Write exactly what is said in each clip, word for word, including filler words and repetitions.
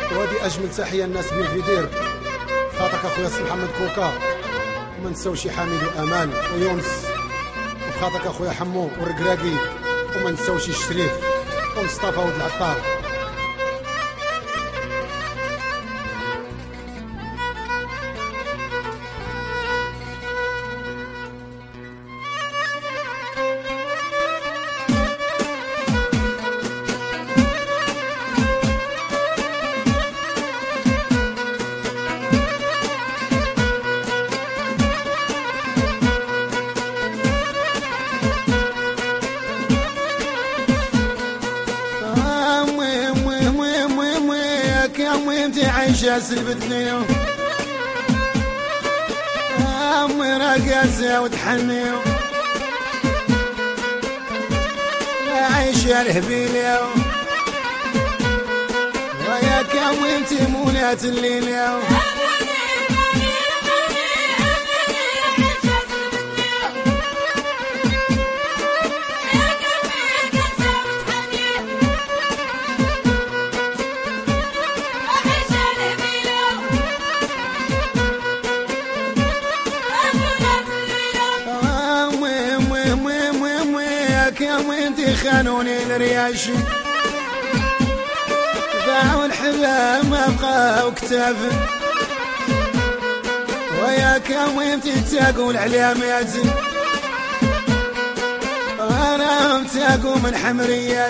وهذه اجمل تحيه للناس بين فيدير خاطرك اخويا سي محمد كوكا، وما نساوش حميد وامان ويونس، وخاطرك اخويا حمو والركراكي، وما نساوش الشريف ومصطفى ولد العطار. وانتي عايشة سلبتني امي راقصة وتحني لا عايشة الهبيلة وياك وانتي مولات الليل وانتي خانوني الرياش باعوا الحلام ابقى وكتاف وياك وانتي تاقول علامات انا تاقو من حمريات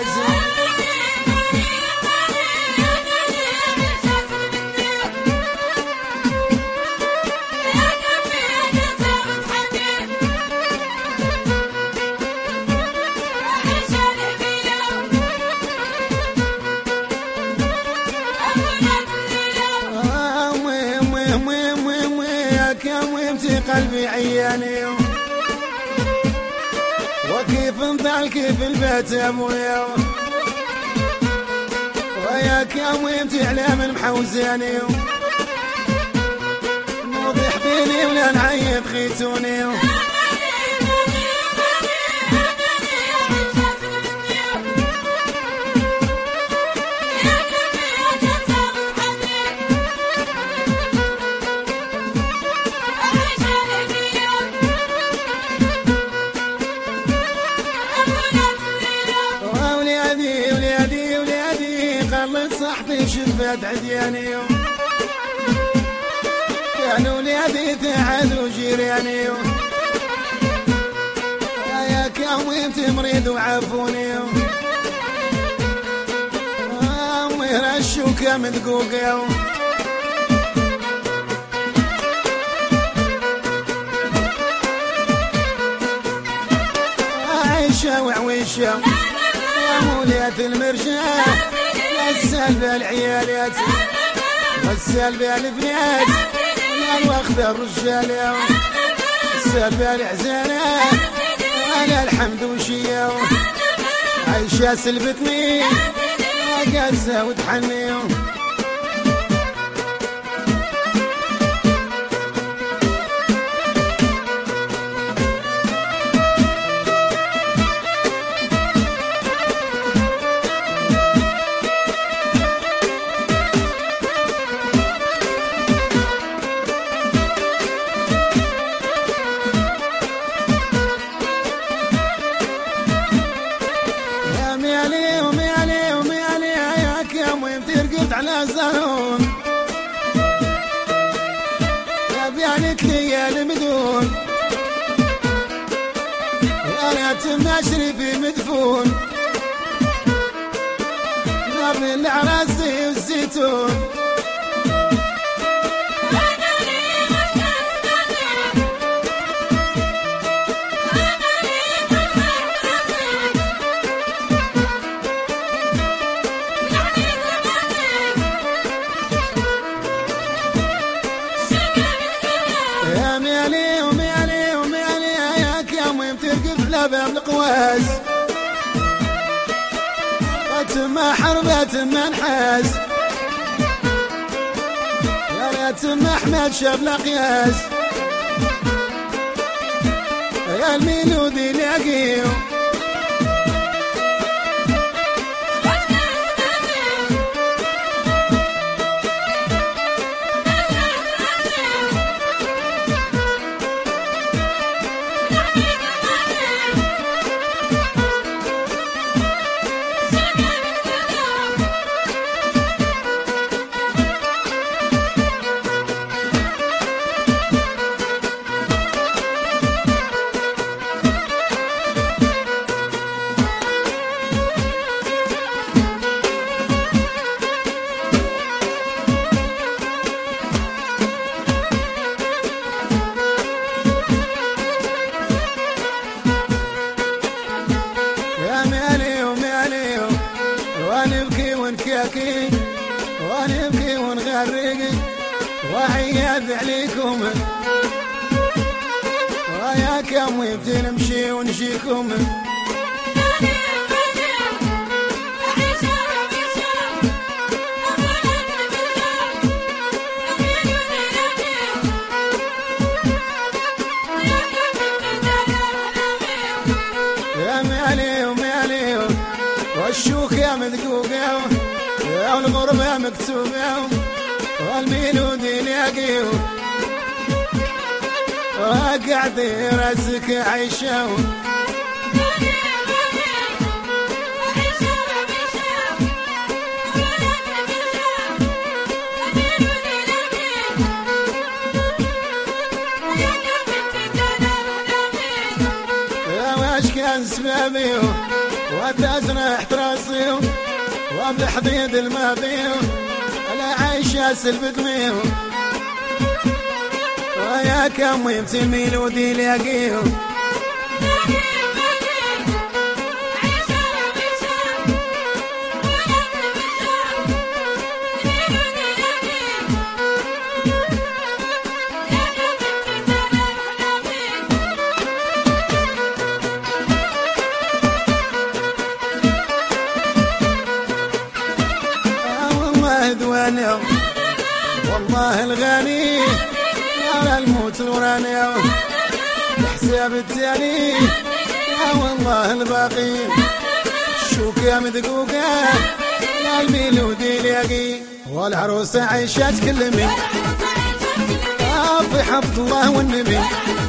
قلبي عياني وكيف نضل كيف البيت ابويا وياك يا ويمتي على من محوزاني موضح بيني ولا نعيط خيتوني صاحبي شفت عدياني كانوا ولادي تعادوا جيراني وياك يا وانت مريض وعافوني امي رشوكه مدقوقه عايشه وعويشه يا مولات المرشاه السالبة العيالات والسالبة البنات يا الوخذة الرجالة السالبة العزالات أنا الحمد وشيا عايشة سلبتني قاسة وتحني على الزهون يا بيانك لي يا المدون يا ريت مشربي مدفون نار العراسي والزيتون باب القواس ما حربة منحاس يا ريت ما احمد شاف القياس يا الميلودي لاقيه ونبكي ونكاكي ونبكي ونغرق وعياذ عليكم ويا كم ويبدي نمشي ونجيكم يا مالي ومالي والشوك يا مدقوقة والغربة مكتوبة والميلود يلاقيه وقعد راسك عيشه يا واش كان سبابي وتزرح راسي وبالحضيض الماضي انا عايشه سلب دمي ويا كم يمتي ميلودي لاقيه والله دواني والله الغني على الموت وراني الحساب التالي يا والله الباقي الشوكة مدقوقة لا الميلود يلاقي والعروسة عايشة تكلمي في حفظ الله والنبي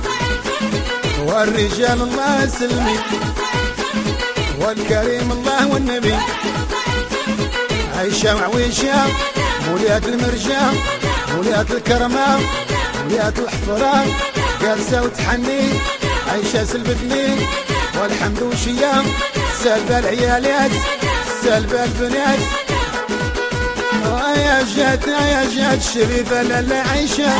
والرجال الله سلمي والكريم الله والنبي عايشة وعويشة موليات المرجة موليات الكرمة موليات الحفرة جالسة وتحني عايشة سلبتني والحمد وشيا سالبة العيالات سالبة البنات يا جات يا جات الشريفة لالا عايشة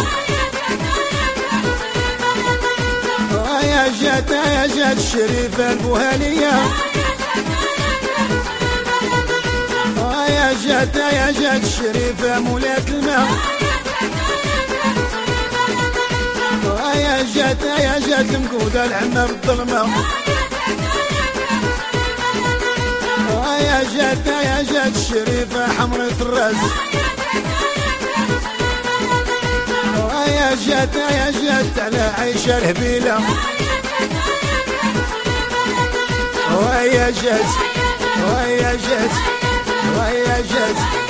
يا جات يا جات الشريفة البوهالية يا جات يا جات الشريفة مولات الماء يا جات يا جات المقودة العمة بالظلمة يا جات يا جات الشريفة حمرة الراس يا جات يا جات على عيشة الهبيلة ويا جات ويا جات ويا جات